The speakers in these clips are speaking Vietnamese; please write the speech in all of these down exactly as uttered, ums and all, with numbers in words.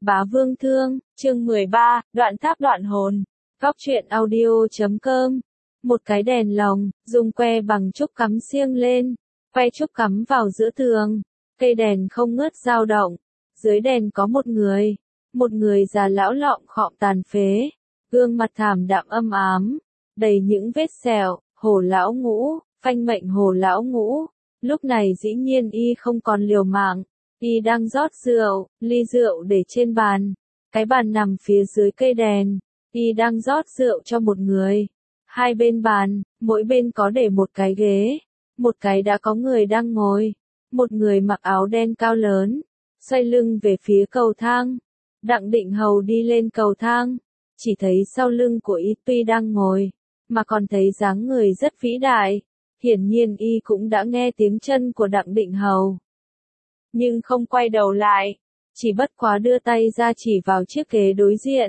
Bá Vương Thương, chương mười ba, đoạn tháp đoạn hồn. Góc truyện audio chấm com. Một cái đèn lồng, dùng que bằng trúc cắm xiêng lên, que trúc cắm vào giữa tường, cây đèn không ngớt dao động. Dưới đèn có một người, một người già lão lọng khọm tàn phế, gương mặt thảm đạm âm ám, đầy những vết sẹo. Hồ lão ngũ, phanh mệnh Hồ lão ngũ. Lúc này dĩ nhiên y không còn liều mạng, y đang rót rượu, ly rượu để trên bàn, cái bàn nằm phía dưới cây đèn, y đang rót rượu cho một người. Hai bên bàn, mỗi bên có để một cái ghế, một cái đã có người đang ngồi, một người mặc áo đen cao lớn, xoay lưng về phía cầu thang. Đặng Định Hầu đi lên cầu thang, chỉ thấy sau lưng của y tuy đang ngồi, mà còn thấy dáng người rất vĩ đại. Hiển nhiên y cũng đã nghe tiếng chân của Đặng Định Hầu, nhưng không quay đầu lại, chỉ bất quá đưa tay ra chỉ vào chiếc ghế đối diện.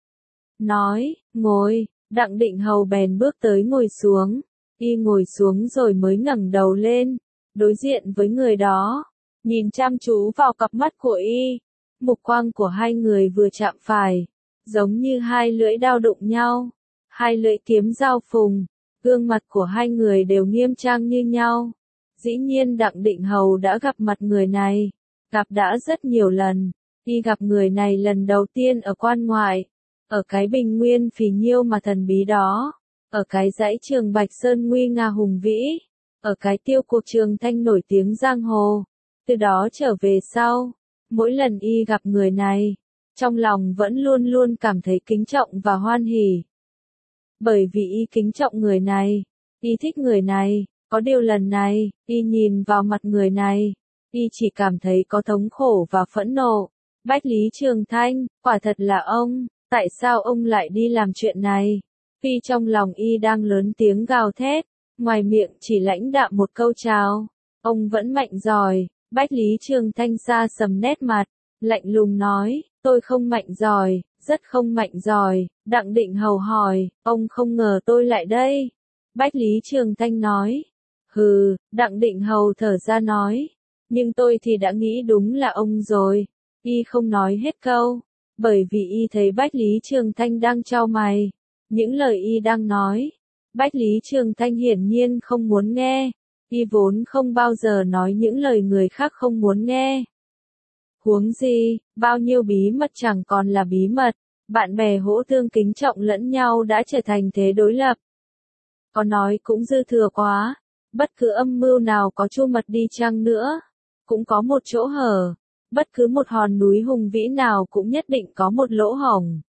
Nói, ngồi. Đặng Định Hầu bèn bước tới ngồi xuống, y ngồi xuống rồi mới ngẩng đầu lên, đối diện với người đó, nhìn chăm chú vào cặp mắt của y. Mục quang của hai người vừa chạm phải, giống như hai lưỡi đao đụng nhau, hai lưỡi kiếm giao phùng. Gương mặt của hai người đều nghiêm trang như nhau. Dĩ nhiên Đặng Định Hầu đã gặp mặt người này, gặp đã rất nhiều lần. Y gặp người này lần đầu tiên ở quan ngoại, ở cái bình nguyên phì nhiêu mà thần bí đó, ở cái dãy Trường Bạch Sơn nguy nga hùng vĩ, ở cái tiêu cuộc Trường Thanh nổi tiếng giang hồ. Từ đó trở về sau, mỗi lần y gặp người này, trong lòng vẫn luôn luôn cảm thấy kính trọng và hoan hỉ. Bởi vì y kính trọng người này, y thích người này, có điều lần này, y nhìn vào mặt người này, y chỉ cảm thấy có thống khổ và phẫn nộ. Bách Lý Trường Thanh, quả thật là ông, tại sao ông lại đi làm chuyện này? Vì trong lòng y đang lớn tiếng gào thét, ngoài miệng chỉ lãnh đạm một câu chào, ông vẫn mạnh giỏi. Bách Lý Trường Thanh xa sầm nét mặt, lạnh lùng nói, tôi không mạnh giỏi. Rất không mạnh giỏi. Đặng Định Hầu hỏi, ông không ngờ tôi lại đây. Bách Lý Trường Thanh nói, hừ. Đặng Định Hầu thở ra nói, nhưng tôi thì đã nghĩ đúng là ông rồi. Y không nói hết câu, bởi vì y thấy Bách Lý Trường Thanh đang chau mày. Những lời y đang nói, Bách Lý Trường Thanh hiển nhiên không muốn nghe. Y vốn không bao giờ nói những lời người khác không muốn nghe. Huống gì, bao nhiêu bí mật chẳng còn là bí mật, bạn bè hỗ tương kính trọng lẫn nhau đã trở thành thế đối lập. Có nói cũng dư thừa quá, bất cứ âm mưu nào có chu mật đi chăng nữa, cũng có một chỗ hở, bất cứ một hòn núi hùng vĩ nào cũng nhất định có một lỗ hổng.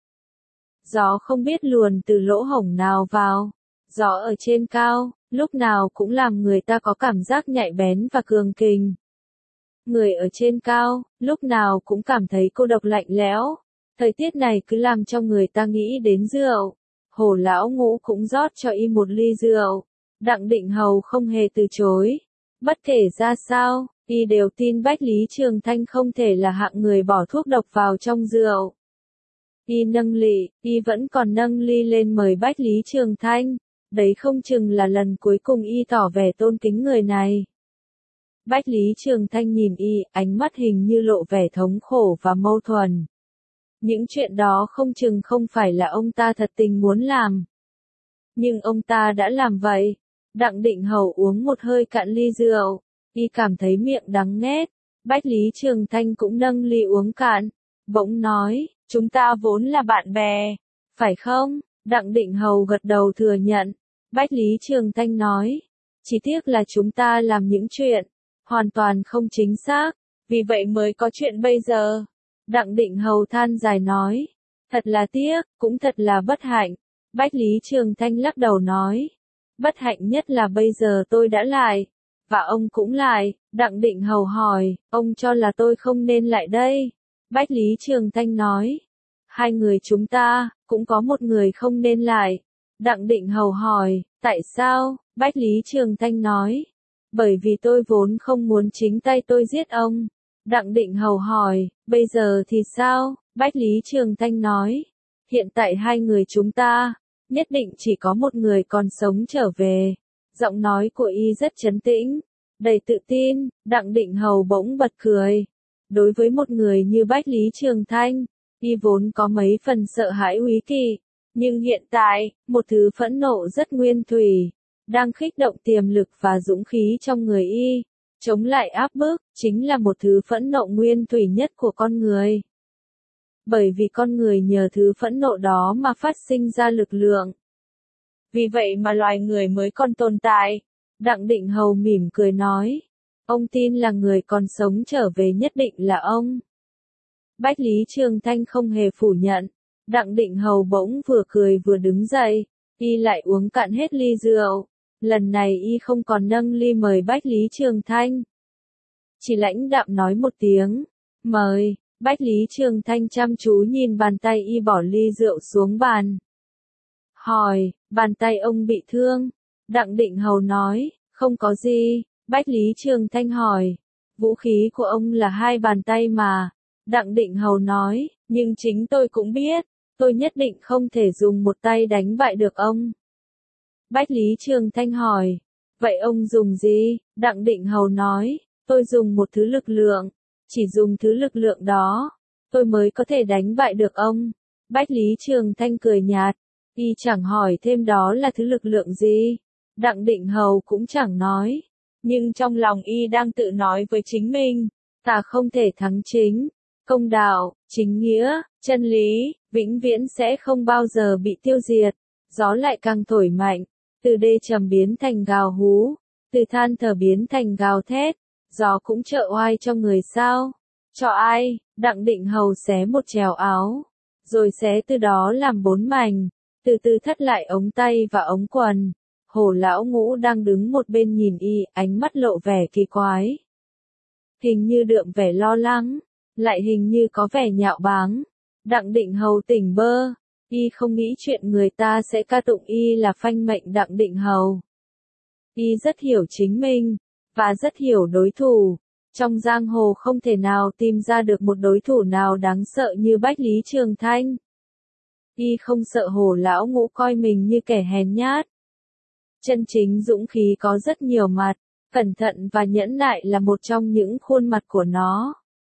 Gió không biết luồn từ lỗ hổng nào vào, gió ở trên cao, lúc nào cũng làm người ta có cảm giác nhạy bén và cường kình. Người ở trên cao, lúc nào cũng cảm thấy cô độc lạnh lẽo. Thời tiết này cứ làm cho người ta nghĩ đến rượu. Hồ lão ngũ cũng rót cho y một ly rượu. Đặng Định Hầu không hề từ chối. Bất kể ra sao, y đều tin Bách Lý Trường Thanh không thể là hạng người bỏ thuốc độc vào trong rượu. Y nâng ly, y vẫn còn nâng ly lên mời Bách Lý Trường Thanh. Đấy không chừng là lần cuối cùng y tỏ vẻ tôn kính người này. Bách Lý Trường Thanh nhìn y, ánh mắt hình như lộ vẻ thống khổ và mâu thuẫn. Những chuyện đó không chừng không phải là ông ta thật tình muốn làm. Nhưng ông ta đã làm vậy. Đặng Định Hầu uống một hơi cạn ly rượu, y cảm thấy miệng đắng nghét. Bách Lý Trường Thanh cũng nâng ly uống cạn, bỗng nói, chúng ta vốn là bạn bè, phải không? Đặng Định Hầu gật đầu thừa nhận. Bách Lý Trường Thanh nói, chỉ tiếc là chúng ta làm những chuyện hoàn toàn không chính xác, vì vậy mới có chuyện bây giờ. Đặng Định Hầu than dài nói, thật là tiếc, cũng thật là bất hạnh. Bách Lý Trường Thanh lắc đầu nói, bất hạnh nhất là bây giờ tôi đã lại, và ông cũng lại. Đặng Định Hầu hỏi, ông cho là tôi không nên lại đây. Bách Lý Trường Thanh nói, hai người chúng ta, cũng có một người không nên lại. Đặng Định Hầu hỏi, tại sao? Bách Lý Trường Thanh nói, bởi vì tôi vốn không muốn chính tay tôi giết ông. Đặng Định Hầu hỏi, bây giờ thì sao? Bách Lý Trường Thanh nói, hiện tại hai người chúng ta, nhất định chỉ có một người còn sống trở về. Giọng nói của y rất trấn tĩnh, đầy tự tin. Đặng Định Hầu bỗng bật cười. Đối với một người như Bách Lý Trường Thanh, y vốn có mấy phần sợ hãi úy kỵ, nhưng hiện tại, một thứ phẫn nộ rất nguyên thủy, đang khích động tiềm lực và dũng khí trong người y, chống lại áp bức, chính là một thứ phẫn nộ nguyên thủy nhất của con người. Bởi vì con người nhờ thứ phẫn nộ đó mà phát sinh ra lực lượng. Vì vậy mà loài người mới còn tồn tại. Đặng Định Hầu mỉm cười nói. Ông tin là người còn sống trở về nhất định là ông. Bách Lý Trường Thanh không hề phủ nhận. Đặng Định Hầu bỗng vừa cười vừa đứng dậy. Y lại uống cạn hết ly rượu. Lần này y không còn nâng ly mời Bách Lý Trường Thanh. Chỉ lãnh đạm nói một tiếng. Mời. Bách Lý Trường Thanh chăm chú nhìn bàn tay y bỏ ly rượu xuống bàn. Hỏi, bàn tay ông bị thương? Đặng Định Hầu nói, không có gì. Bách Lý Trường Thanh hỏi, vũ khí của ông là hai bàn tay mà. Đặng Định Hầu nói, nhưng chính tôi cũng biết, tôi nhất định không thể dùng một tay đánh bại được ông. Bách Lý Trường Thanh hỏi, vậy ông dùng gì? Đặng Định Hầu nói, tôi dùng một thứ lực lượng, chỉ dùng thứ lực lượng đó, tôi mới có thể đánh bại được ông. Bách Lý Trường Thanh cười nhạt, y chẳng hỏi thêm đó là thứ lực lượng gì. Đặng Định Hầu cũng chẳng nói, nhưng trong lòng y đang tự nói với chính mình, ta không thể thắng chính, công đạo, chính nghĩa, chân lý, vĩnh viễn sẽ không bao giờ bị tiêu diệt. Gió lại càng thổi mạnh, từ đê trầm biến thành gào hú, từ than thở biến thành gào thét, gió cũng trợ oai cho người sao? Cho ai? Đặng Định Hầu xé một trèo áo, rồi xé từ đó làm bốn mảnh, từ từ thắt lại ống tay và ống quần. Hồ Lão Ngũ đang đứng một bên nhìn y, ánh mắt lộ vẻ kỳ quái. Hình như đượm vẻ lo lắng, lại hình như có vẻ nhạo báng. Đặng Định Hầu tỉnh bơ, y không nghĩ chuyện người ta sẽ ca tụng y là phanh mệnh Đặng Định Hầu. Y rất hiểu chính mình, và rất hiểu đối thủ. Trong giang hồ không thể nào tìm ra được một đối thủ nào đáng sợ như Bách Lý Trường Thanh. Y không sợ Hồ Lão Ngũ coi mình như kẻ hèn nhát. Chân chính dũng khí có rất nhiều mặt, cẩn thận và nhẫn nại là một trong những khuôn mặt của nó.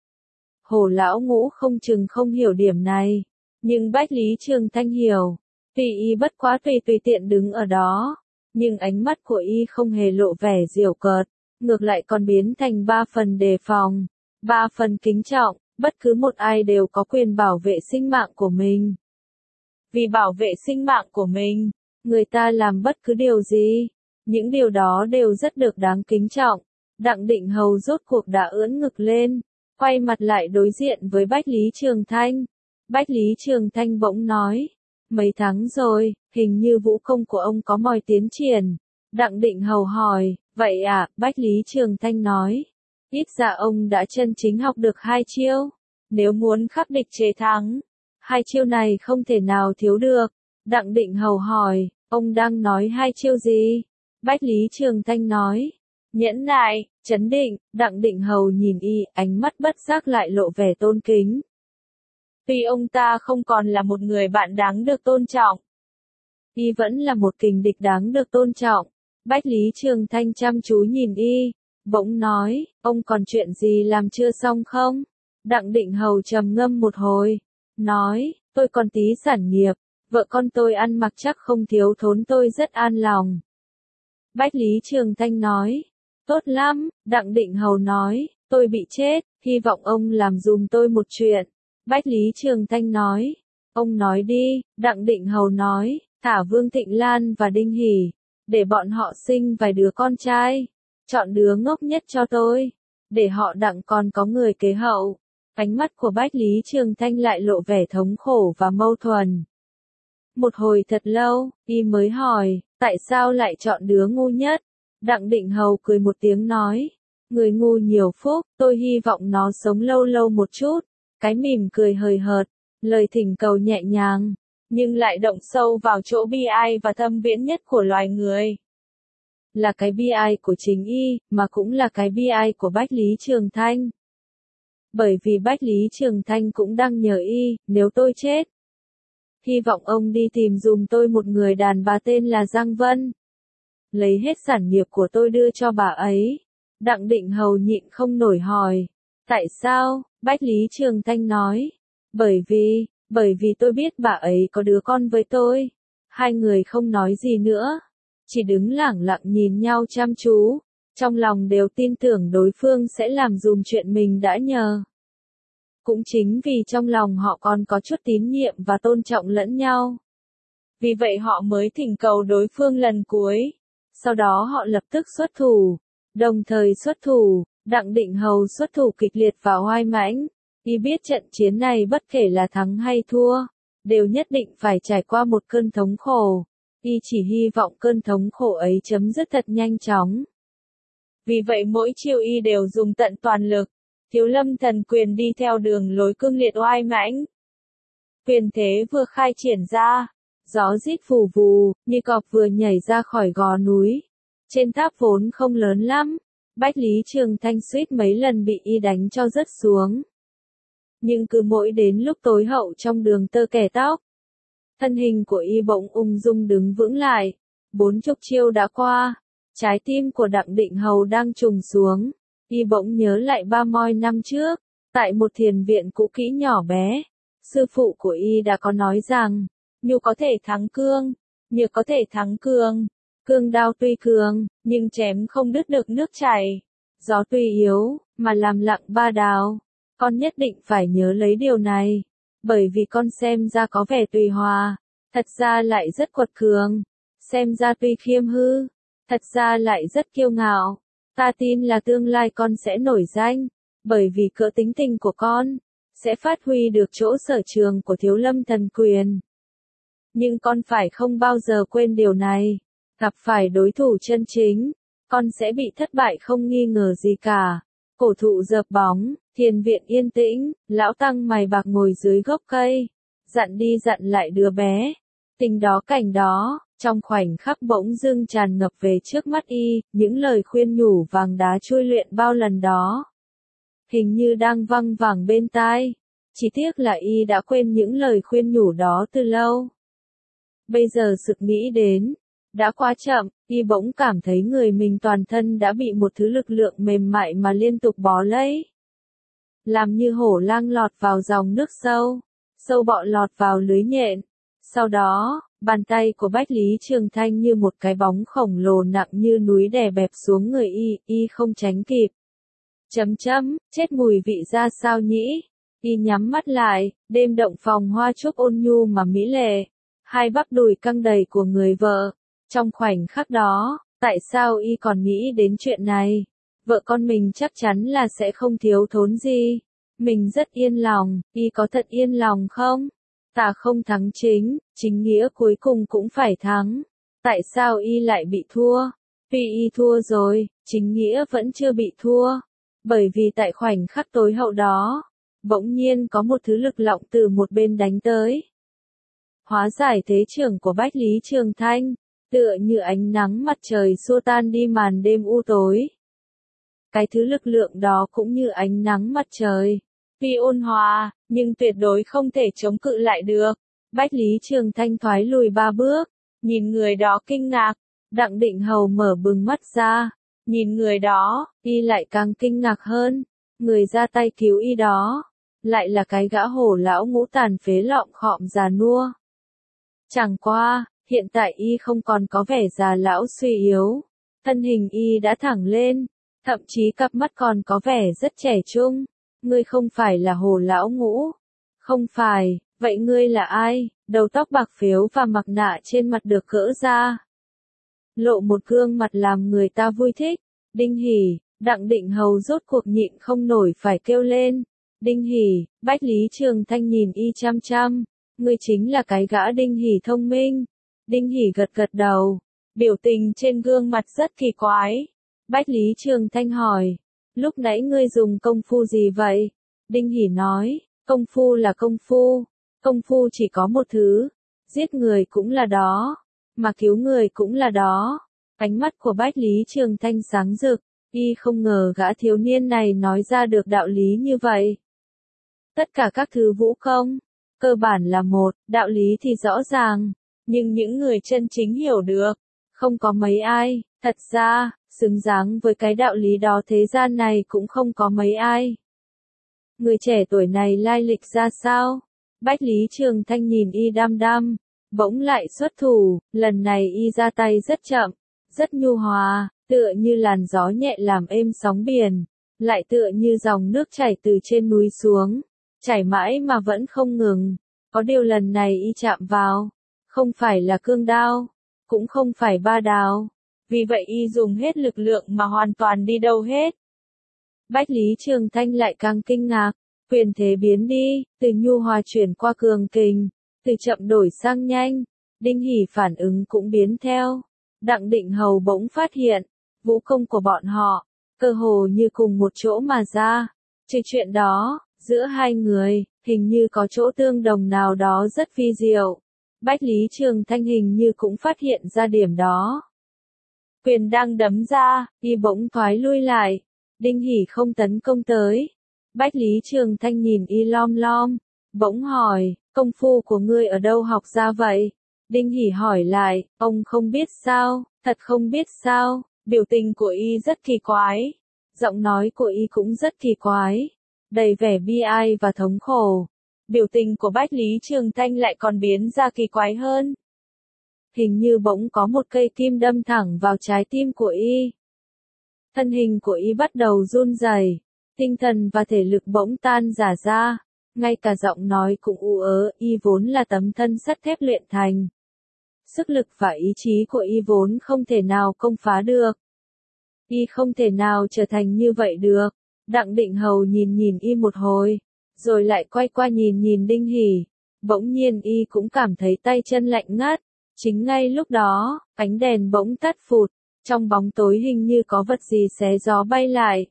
Hồ Lão Ngũ không chừng không hiểu điểm này, nhưng Bách Lý Trường Thanh hiểu. Tuy y bất quá tùy tùy tiện đứng ở đó, nhưng ánh mắt của y không hề lộ vẻ giễu cợt, ngược lại còn biến thành ba phần đề phòng, ba phần kính trọng, bất cứ một ai đều có quyền bảo vệ sinh mạng của mình. Vì bảo vệ sinh mạng của mình, người ta làm bất cứ điều gì, những điều đó đều rất được đáng kính trọng. Đặng Định Hầu rốt cuộc đã ưỡn ngực lên, quay mặt lại đối diện với Bách Lý Trường Thanh. Bách Lý Trường Thanh bỗng nói, mấy tháng rồi, hình như vũ công của ông có mọi tiến triển. Đặng Định Hầu hỏi, vậy à? Bách Lý Trường Thanh nói, ít ra ông đã chân chính học được hai chiêu. Nếu muốn khắc địch chế thắng, hai chiêu này không thể nào thiếu được. Đặng Định Hầu hỏi, ông đang nói hai chiêu gì? Bách Lý Trường Thanh nói, nhẫn nại, trấn định. Đặng Định Hầu nhìn y, ánh mắt bất giác lại lộ vẻ tôn kính. Tuy ông ta không còn là một người bạn đáng được tôn trọng, y vẫn là một kình địch đáng được tôn trọng. Bách Lý Trường Thanh chăm chú nhìn y, bỗng nói, ông còn chuyện gì làm chưa xong không? Đặng Định Hầu trầm ngâm một hồi, nói, tôi còn tí sản nghiệp, vợ con tôi ăn mặc chắc không thiếu thốn, tôi rất an lòng. Bách Lý Trường Thanh nói, tốt lắm. Đặng Định Hầu nói, tôi bị chết, hy vọng ông làm dùm tôi một chuyện. Bách Lý Trường Thanh nói, ông nói đi. Đặng Định Hầu nói, thả Vương Thịnh Lan và Đinh Hỷ, để bọn họ sinh vài đứa con trai, chọn đứa ngốc nhất cho tôi, để họ Đặng còn có người kế hậu. Ánh mắt của Bách Lý Trường Thanh lại lộ vẻ thống khổ và mâu thuẫn. Một hồi thật lâu, y mới hỏi, tại sao lại chọn đứa ngu nhất? Đặng Định Hầu cười một tiếng nói, người ngu nhiều phúc, tôi hy vọng nó sống lâu lâu một chút. Cái mỉm cười hời hợt, lời thỉnh cầu nhẹ nhàng, nhưng lại động sâu vào chỗ bi ai và thâm viễn nhất của loài người. Là cái bi ai của chính y, mà cũng là cái bi ai của Bách Lý Trường Thanh. Bởi vì Bách Lý Trường Thanh cũng đang nhờ y, nếu tôi chết, hy vọng ông đi tìm dùm tôi một người đàn bà tên là Giang Vân. Lấy hết sản nghiệp của tôi đưa cho bà ấy. Đặng Định Hầu nhịn không nổi hỏi, Tại sao? Bách Lý Trường Thanh nói. Bởi vì, bởi vì tôi biết bà ấy có đứa con với tôi. Hai người không nói gì nữa, chỉ đứng lẳng lặng nhìn nhau chăm chú, trong lòng đều tin tưởng đối phương sẽ làm dùm chuyện mình đã nhờ. Cũng chính vì trong lòng họ còn có chút tín nhiệm và tôn trọng lẫn nhau. Vì vậy họ mới thỉnh cầu đối phương lần cuối. Sau đó họ lập tức xuất thủ. Đồng thời xuất thủ, Đặng Định Hầu xuất thủ kịch liệt và oai mãnh. Y biết trận chiến này bất kể là thắng hay thua, đều nhất định phải trải qua một cơn thống khổ. Y chỉ hy vọng cơn thống khổ ấy chấm dứt thật nhanh chóng. Vì vậy mỗi chiêu Y đều dùng tận toàn lực. Thiếu Lâm Thần Quyền đi theo đường lối cương liệt oai mãnh. Quyền thế vừa khai triển ra, gió rít phù vù, như cọp vừa nhảy ra khỏi gò núi. Trên tháp vốn không lớn lắm, Bách Lý Trường Thanh suýt mấy lần bị Y đánh cho rớt xuống. Nhưng cứ mỗi đến lúc tối hậu trong đường tơ kẻ tóc, thân hình của Y bỗng ung dung đứng vững lại. Bốn chục chiêu đã qua, trái tim của Đặng Định Hầu đang trùng xuống. Y bỗng nhớ lại ba mươi năm trước, tại một thiền viện cũ kỹ nhỏ bé, sư phụ của Y đã có nói rằng, nhu có thể thắng cương, nhược có thể thắng cương. Cương đao tuy cường, nhưng chém không đứt được nước chảy. Gió tuy yếu, mà làm lặng ba đào. Con nhất định phải nhớ lấy điều này. Bởi vì con xem ra có vẻ tùy hòa, thật ra lại rất quật cường. Xem ra tuy khiêm hư, thật ra lại rất kiêu ngạo. Ta tin là tương lai con sẽ nổi danh. Bởi vì cỡ tính tình của con, sẽ phát huy được chỗ sở trường của Thiếu Lâm Thần Quyền. Nhưng con phải không bao giờ quên điều này. Gặp phải đối thủ chân chính, con sẽ bị thất bại không nghi ngờ gì cả. Cổ thụ dợp bóng, thiền viện yên tĩnh, lão tăng mày bạc ngồi dưới gốc cây. Dặn đi dặn lại đứa bé. Tình đó cảnh đó, trong khoảnh khắc bỗng dưng tràn ngập về trước mắt Y, những lời khuyên nhủ vàng đá chui luyện bao lần đó. Hình như đang văng vẳng bên tai. Chỉ tiếc là Y đã quên những lời khuyên nhủ đó từ lâu. Bây giờ sực nghĩ đến, đã quá chậm, Y bỗng cảm thấy người mình toàn thân đã bị một thứ lực lượng mềm mại mà liên tục bó lấy. Làm như hổ lang lọt vào dòng nước sâu, sâu bọ lọt vào lưới nhện. Sau đó, bàn tay của Bách Lý Trường Thanh như một cái bóng khổng lồ nặng như núi đè bẹp xuống người Y, Y không tránh kịp. Chấm chấm, chết mùi vị ra sao nhỉ? Y nhắm mắt lại, đêm động phòng hoa trúc ôn nhu mà mỹ lệ. Hai bắp đùi căng đầy của người vợ. Trong khoảnh khắc đó, tại sao Y còn nghĩ đến chuyện này? Vợ con mình chắc chắn là sẽ không thiếu thốn gì. Mình rất yên lòng, Y có thật yên lòng không? Tà không thắng chính, chính nghĩa cuối cùng cũng phải thắng. Tại sao Y lại bị thua? Vì Y thua rồi, chính nghĩa vẫn chưa bị thua. Bởi vì tại khoảnh khắc tối hậu đó, bỗng nhiên có một thứ lực lọng từ một bên đánh tới. Hóa giải thế trưởng của Bách Lý Trường Thanh, tựa như ánh nắng mặt trời xua tan đi màn đêm u tối. Cái thứ lực lượng đó cũng như ánh nắng mặt trời, tuy ôn hòa, nhưng tuyệt đối không thể chống cự lại được. Bách Lý Trường Thanh thoái lùi ba bước, nhìn người đó kinh ngạc. Đặng Định Hầu mở bừng mắt ra, nhìn người đó, Y lại càng kinh ngạc hơn. Người ra tay cứu Y đó, lại là cái gã hổ lão ngũ tàn phế lọng khọm già nua. Chẳng qua, hiện tại Y không còn có vẻ già lão suy yếu. Thân hình Y đã thẳng lên, thậm chí cặp mắt còn có vẻ rất trẻ trung. Ngươi không phải là hổ lão ngũ. Không phải, vậy ngươi là ai? Đầu tóc bạc phếu và mặt nạ trên mặt được gỡ ra. Lộ một gương mặt làm người ta vui thích. Đinh Hỉ, Đặng Định Hầu rốt cuộc nhịn không nổi phải kêu lên. Đinh Hỉ, Bách Lý Trường Thanh nhìn Y chăm chăm. Ngươi chính là cái gã Đinh Hỉ thông minh. Đinh Hỉ gật gật đầu. Biểu tình trên gương mặt rất kỳ quái. Bách Lý Trường Thanh hỏi. Lúc nãy ngươi dùng công phu gì vậy? Đinh Hỉ nói. Công phu là công phu. Công phu chỉ có một thứ. Giết người cũng là đó. Mà cứu người cũng là đó. Ánh mắt của Bách Lý Trường Thanh sáng rực. Y không ngờ gã thiếu niên này nói ra được đạo lý như vậy. Tất cả các thứ vũ công, cơ bản là một, đạo lý thì rõ ràng. Nhưng những người chân chính hiểu được, không có mấy ai. Thật ra, xứng đáng với cái đạo lý đó thế gian này cũng không có mấy ai. người trẻ tuổi này lai lịch ra sao? Bách Lý Trường Thanh nhìn y đăm đăm, bỗng lại xuất thủ, lần này y ra tay rất chậm, rất nhu hòa, tựa như làn gió nhẹ làm êm sóng biển, lại tựa như dòng nước chảy từ trên núi xuống, chảy mãi mà vẫn không ngừng. Có điều lần này y chạm vào, không phải là cương đao, cũng không phải ba đao, vì vậy y dùng hết lực lượng mà hoàn toàn đi đâu hết. Bách Lý Trường Thanh lại càng kinh ngạc, quyền thế biến đi, từ nhu hòa chuyển qua cường kình, từ chậm đổi sang nhanh, Đinh Hỉ phản ứng cũng biến theo. Đặng Định Hầu bỗng phát hiện, vũ công của bọn họ, cơ hồ như cùng một chỗ mà ra. Trừ chuyện đó, giữa hai người, hình như có chỗ tương đồng nào đó rất phi diệu. Bách Lý Trường Thanh hình như cũng phát hiện ra điểm đó. Quyền đang đấm ra, y bỗng thoái lui lại. Đinh Hỉ không tấn công tới. Bách Lý Trường Thanh nhìn y lom lom, bỗng hỏi, công phu của ngươi ở đâu học ra vậy? Đinh Hỉ hỏi lại, ông không biết sao, thật không biết sao, biểu tình của y rất kỳ quái. Giọng nói của y cũng rất kỳ quái, đầy vẻ bi ai và thống khổ. Biểu tình của Bách Lý Trường Thanh lại còn biến ra kỳ quái hơn. Hình như bỗng có một cây kim đâm thẳng vào trái tim của y. Thân hình của y bắt đầu run rẩy, tinh thần và thể lực bỗng tan rã ra, ngay cả giọng nói cũng u ớ, y vốn là tấm thân sắt thép luyện thành. Sức lực và ý chí của y vốn không thể nào công phá được. Y không thể nào trở thành như vậy được. Đặng Định Hầu nhìn nhìn y một hồi, rồi lại quay qua nhìn nhìn Đinh Hỉ. Bỗng nhiên y cũng cảm thấy tay chân lạnh ngắt. Chính ngay lúc đó, ánh đèn bỗng tắt phụt, trong bóng tối hình như có vật gì xé gió bay lại.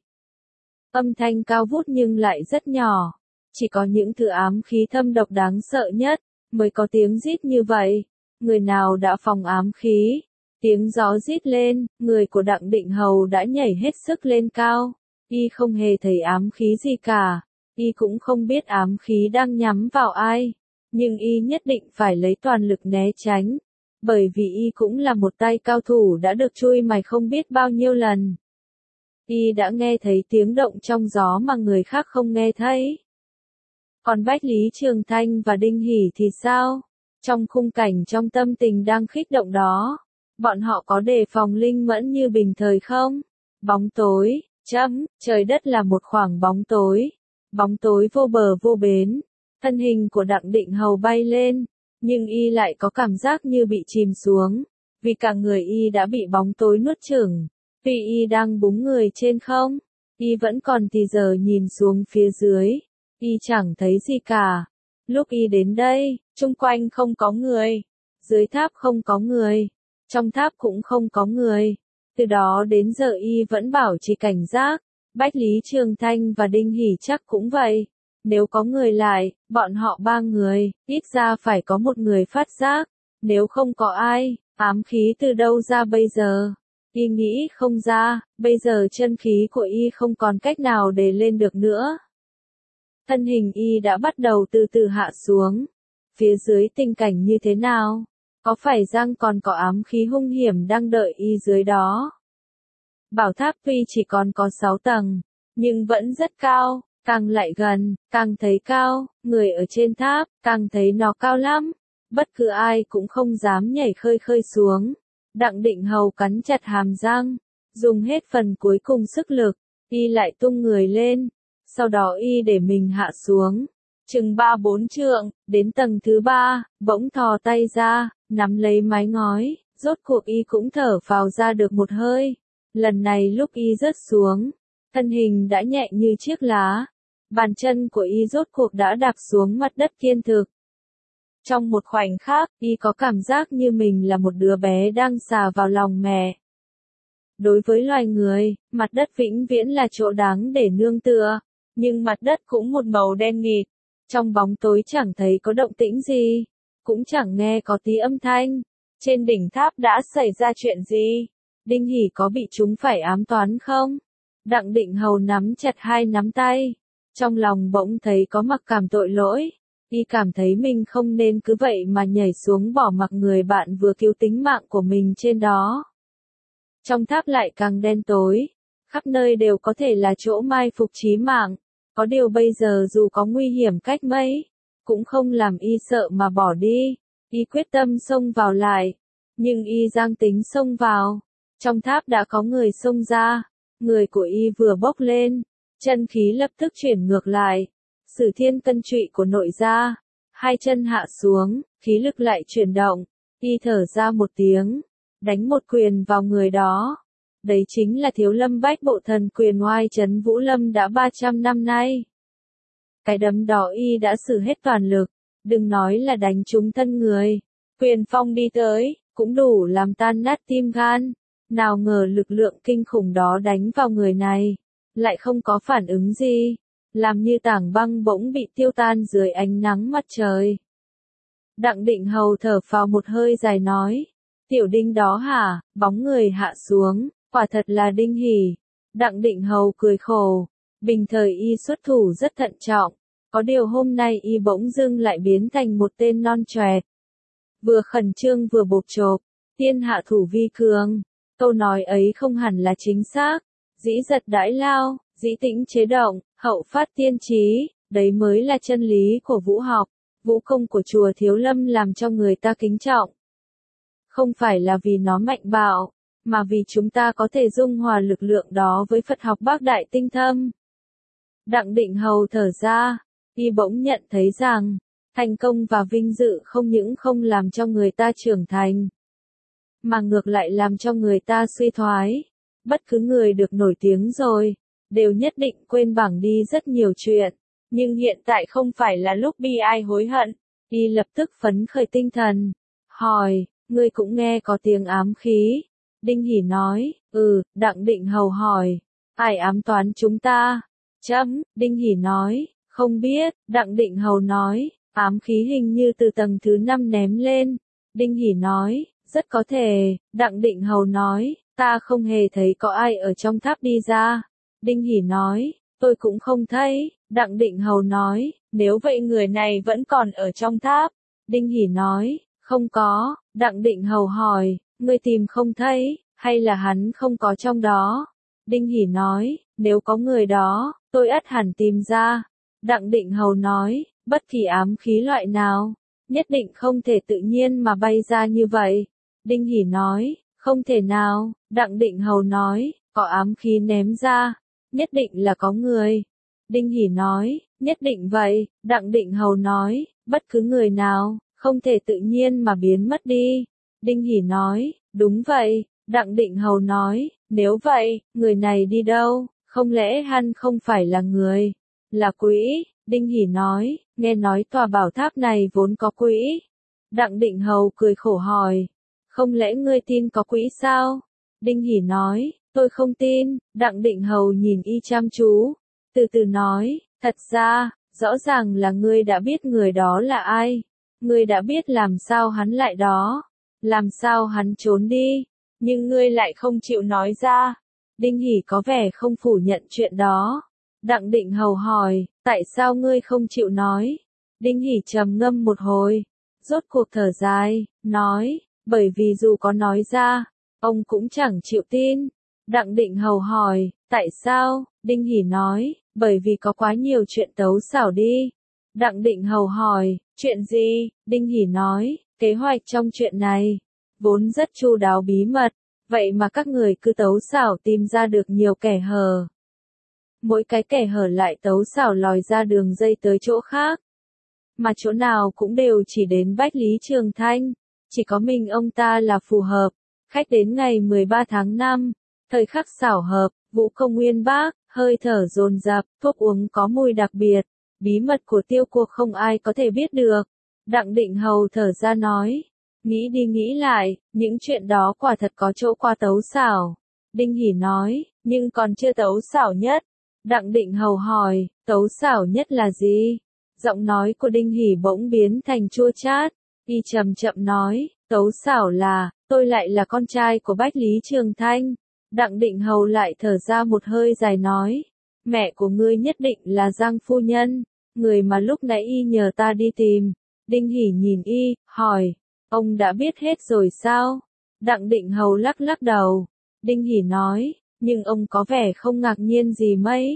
Âm thanh cao vút nhưng lại rất nhỏ, chỉ có những thứ ám khí thâm độc đáng sợ nhất mới có tiếng rít như vậy. Người nào đã phòng ám khí? Tiếng gió rít lên, người của Đặng Định Hầu đã nhảy hết sức lên cao. Y không hề thấy ám khí gì cả, y cũng không biết ám khí đang nhắm vào ai, nhưng y nhất định phải lấy toàn lực né tránh, bởi vì y cũng là một tay cao thủ đã được chui mày không biết bao nhiêu lần. Y đã nghe thấy tiếng động trong gió mà người khác không nghe thấy. Còn Bách Lý Trường Thanh và Đinh Hỉ thì sao? Trong khung cảnh trong tâm tình đang khích động đó, bọn họ có đề phòng linh mẫn như bình thời không? Bóng tối, chấm, trời đất là một khoảng bóng tối. Bóng tối vô bờ vô bến. Thân hình của Đặng Định Hầu bay lên, nhưng y lại có cảm giác như bị chìm xuống, vì cả người y đã bị bóng tối nuốt chửng. Tuy y đang búng người trên không, y vẫn còn thì giờ nhìn xuống phía dưới, y chẳng thấy gì cả. Lúc y đến đây, chung quanh không có người, dưới tháp không có người, trong tháp cũng không có người. Từ đó đến giờ y vẫn bảo trì cảnh giác. Bách Lý Trường Thanh và Đinh Hỉ chắc cũng vậy. Nếu có người lại, bọn họ ba người, ít ra phải có một người phát giác. Nếu không có ai, ám khí từ đâu ra bây giờ? Y nghĩ không ra, bây giờ chân khí của y không còn cách nào để lên được nữa. Thân hình y đã bắt đầu từ từ hạ xuống. Phía dưới tình cảnh như thế nào? Có phải rằng còn có ám khí hung hiểm đang đợi y dưới đó? Bảo tháp tuy chỉ còn có sáu tầng, nhưng vẫn rất cao, càng lại gần, càng thấy cao, người ở trên tháp, càng thấy nó cao lắm. Bất cứ ai cũng không dám nhảy khơi khơi xuống. Đặng Định Hầu cắn chặt hàm răng, dùng hết phần cuối cùng sức lực, y lại tung người lên, sau đó y để mình hạ xuống, chừng ba bốn trượng, đến tầng thứ ba, bỗng thò tay ra, nắm lấy mái ngói, rốt cuộc y cũng thở phào ra được một hơi. Lần này lúc y rớt xuống, thân hình đã nhẹ như chiếc lá, bàn chân của y rốt cuộc đã đạp xuống mặt đất kiên thực. Trong một khoảnh khắc, y có cảm giác như mình là một đứa bé đang xà vào lòng mẹ. Đối với loài người, mặt đất vĩnh viễn là chỗ đáng để nương tựa, nhưng mặt đất cũng một màu đen nghịt. Trong bóng tối chẳng thấy có động tĩnh gì, cũng chẳng nghe có tí âm thanh. Trên đỉnh tháp đã xảy ra chuyện gì? Đinh Hỉ có bị chúng phải ám toán không? Đặng Định Hầu nắm chặt hai nắm tay, trong lòng bỗng thấy có mặc cảm tội lỗi. Y cảm thấy mình không nên cứ vậy mà nhảy xuống bỏ mặc người bạn vừa cứu tính mạng của mình trên đó. Trong tháp lại càng đen tối, khắp nơi đều có thể là chỗ mai phục chí mạng. Có điều bây giờ dù có nguy hiểm cách mấy, cũng không làm y sợ mà bỏ đi. Y quyết tâm xông vào lại. Nhưng y giang tính xông vào. Trong tháp đã có người xông ra. Người của y vừa bốc lên. Chân khí lập tức chuyển ngược lại. Sử thiên cân trụy của nội ra. Hai chân hạ xuống, khí lực lại chuyển động. Y thở ra một tiếng. Đánh một quyền vào người đó. Đấy chính là Thiếu Lâm Bách Bộ Thần Quyền oai trấn Vũ Lâm đã ba trăm năm nay. Cái đấm đó y đã sử hết toàn lực. Đừng nói là đánh trúng thân người. Quyền phong đi tới, cũng đủ làm tan nát tim gan. Nào ngờ lực lượng kinh khủng đó đánh vào người này. Lại không có phản ứng gì. Làm như tảng băng bỗng bị tiêu tan dưới ánh nắng mặt trời. Đặng Định Hầu thở phào một hơi dài nói. Tiểu Đinh đó hả, bóng người hạ xuống, quả thật là Đinh Hỉ. Đặng Định Hầu cười khổ. Bình thời y xuất thủ rất thận trọng. Có điều hôm nay y bỗng dưng lại biến thành một tên non choẹt. Vừa khẩn trương vừa bộp chộp. Tiên hạ thủ vi cường. Câu nói ấy không hẳn là chính xác. Dĩ giật đãi lao, dĩ tĩnh chế động, hậu phát tiên trí. Đấy mới là chân lý của vũ học. Vũ công của chùa Thiếu Lâm làm cho người ta kính trọng. Không phải là vì nó mạnh bạo, mà vì chúng ta có thể dung hòa lực lượng đó với Phật học bác đại tinh thâm. Đặng Định Hầu thở ra, y bỗng nhận thấy rằng, thành công và vinh dự không những không làm cho người ta trưởng thành, mà ngược lại làm cho người ta suy thoái. Bất cứ người được nổi tiếng rồi, đều nhất định quên bảng đi rất nhiều chuyện. Nhưng hiện tại không phải là lúc bi ai hối hận. Y lập tức phấn khởi tinh thần. Hỏi, ngươi cũng nghe có tiếng ám khí. Đinh Hỉ nói, ừ. Đặng Định Hầu hỏi, ai ám toán chúng ta? Chấm. Đinh Hỉ nói, không biết. Đặng Định Hầu nói, ám khí hình như từ tầng thứ năm ném lên. Đinh Hỉ nói, rất có thể. Đặng Định Hầu nói, ta không hề thấy có ai ở trong tháp đi ra. Đinh Hỉ nói, tôi cũng không thấy. Đặng Định Hầu nói, nếu vậy người này vẫn còn ở trong tháp. Đinh Hỉ nói, không có. Đặng Định Hầu hỏi, ngươi tìm không thấy, hay là hắn không có trong đó? Đinh Hỉ nói, nếu có người đó, tôi ắt hẳn tìm ra. Đặng Định Hầu nói, bất kỳ ám khí loại nào, nhất định không thể tự nhiên mà bay ra như vậy. Đinh Hỉ nói, không thể nào. Đặng Định Hầu nói, có ám khí ném ra, nhất định là có người. Đinh Hỉ nói, nhất định vậy. Đặng Định Hầu nói, bất cứ người nào, không thể tự nhiên mà biến mất đi. Đinh Hỉ nói, đúng vậy. Đặng Định Hầu nói, nếu vậy, người này đi đâu? Không lẽ hắn không phải là người, là quỷ? Đinh Hỉ nói, nghe nói tòa bảo tháp này vốn có quỷ. Đặng Định Hầu cười khổ hỏi, không lẽ ngươi tin có quỷ sao? Đinh Hỉ nói, tôi không tin. Đặng Định Hầu nhìn y chăm chú, từ từ nói, thật ra, rõ ràng là ngươi đã biết người đó là ai. Ngươi đã biết làm sao hắn lại đó, làm sao hắn trốn đi, nhưng ngươi lại không chịu nói ra. Đinh Hỉ có vẻ không phủ nhận chuyện đó. Đặng Định Hầu hỏi, tại sao ngươi không chịu nói? Đinh Hỉ trầm ngâm một hồi, rốt cuộc thở dài, nói, bởi vì dù có nói ra, ông cũng chẳng chịu tin. Đặng Định Hầu hỏi, tại sao? Đinh Hỉ nói, bởi vì có quá nhiều chuyện tấu xảo đi. Đặng Định Hầu hỏi, chuyện gì? Đinh Hỉ nói, kế hoạch trong chuyện này, vốn rất chu đáo bí mật, vậy mà các người cứ tấu xảo tìm ra được nhiều kẻ hở. Mỗi cái kẻ hở lại tấu xảo lòi ra đường dây tới chỗ khác. Mà chỗ nào cũng đều chỉ đến Bách Lý Trường Thanh, chỉ có mình ông ta là phù hợp. Khách đến ngày mười ba tháng năm, thời khắc xảo hợp, vũ công nguyên bác, hơi thở dồn dập, thuốc uống có mùi đặc biệt, bí mật của tiêu cuộc không ai có thể biết được. Đặng Định Hầu thở ra nói, nghĩ đi nghĩ lại, những chuyện đó quả thật có chỗ qua tấu xảo. Đinh Hỉ nói, nhưng còn chưa tấu xảo nhất. Đặng Định Hầu hỏi, tấu xảo nhất là gì? Giọng nói của Đinh Hỉ bỗng biến thành chua chát, y chậm chậm nói, tấu xảo là, tôi lại là con trai của Bách Lý Trường Thanh. Đặng Định Hầu lại thở ra một hơi dài nói, mẹ của ngươi nhất định là Giang phu nhân, người mà lúc nãy y nhờ ta đi tìm. Đinh Hỉ nhìn y, hỏi, ông đã biết hết rồi sao? Đặng Định Hầu lắc lắc đầu. Đinh Hỉ nói, nhưng ông có vẻ không ngạc nhiên gì mấy.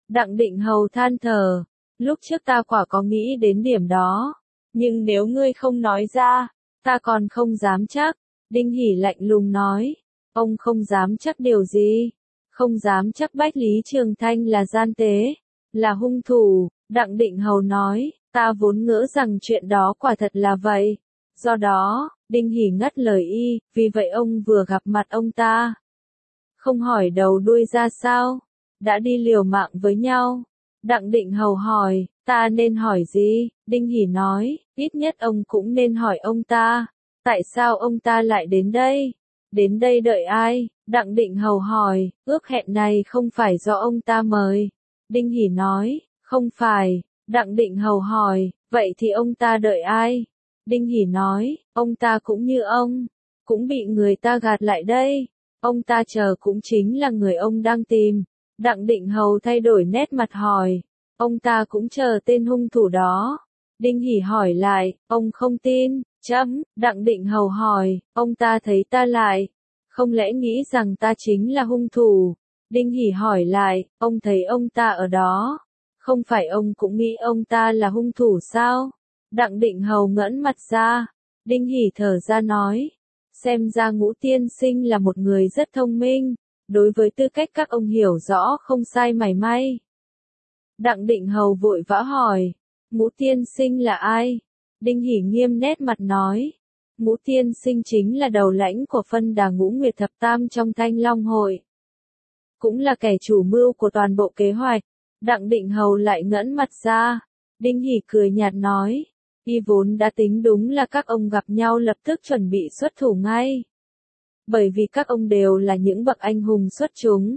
Đặng Định Hầu than thở, lúc trước ta quả có nghĩ đến điểm đó, nhưng nếu ngươi không nói ra, ta còn không dám chắc. Đinh Hỷ lạnh lùng nói, ông không dám chắc điều gì? Không dám chắc Bách Lý Trường Thanh là gian tế, là hung thủ. Đặng Định Hầu nói, ta vốn ngỡ rằng chuyện đó quả thật là vậy. Do đó, Đinh Hỷ ngắt lời y, vì vậy ông vừa gặp mặt ông ta, không hỏi đầu đuôi ra sao, đã đi liều mạng với nhau. Đặng Định Hầu hỏi, ta nên hỏi gì? Đinh Hỷ nói, ít nhất ông cũng nên hỏi ông ta, tại sao ông ta lại đến đây? Đến đây đợi ai? Đặng Định Hầu hỏi, ước hẹn này không phải do ông ta mời. Đinh Hỷ nói, không phải. Đặng Định Hầu hỏi, vậy thì ông ta đợi ai? Đinh Hỷ nói, ông ta cũng như ông, cũng bị người ta gạt lại đây. Ông ta chờ cũng chính là người ông đang tìm. Đặng Định Hầu thay đổi nét mặt hỏi, ông ta cũng chờ tên hung thủ đó. Đinh Hỷ hỏi lại, ông không tin? Chấm. Đặng Định Hầu hỏi, ông ta thấy ta lại, không lẽ nghĩ rằng ta chính là hung thủ? Đinh Hỷ hỏi lại, ông thấy ông ta ở đó, không phải ông cũng nghĩ ông ta là hung thủ sao? Đặng Định Hầu ngẩng mặt ra. Đinh Hỷ thở ra nói, xem ra Ngũ tiên sinh là một người rất thông minh, đối với tư cách các ông hiểu rõ không sai mảy may. Đặng Định Hầu vội vã hỏi, Ngũ tiên sinh là ai? Đinh Hỷ nghiêm nét mặt nói, Ngũ tiên sinh chính là đầu lãnh của phân đà Ngũ Nguyệt Thập Tam trong Thanh Long Hội, cũng là kẻ chủ mưu của toàn bộ kế hoạch. Đặng Định Hầu lại ngẩng mặt ra. Đinh Hỷ cười nhạt nói, y vốn đã tính đúng là các ông gặp nhau lập tức chuẩn bị xuất thủ ngay. Bởi vì các ông đều là những bậc anh hùng xuất chúng.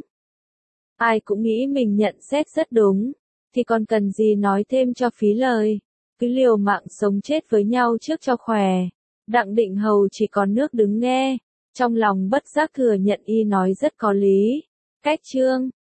Ai cũng nghĩ mình nhận xét rất đúng, thì còn cần gì nói thêm cho phí lời, cứ liều mạng sống chết với nhau trước cho khỏe. Đặng Định Hầu chỉ còn nước đứng nghe, trong lòng bất giác thừa nhận y nói rất có lý. Cách chương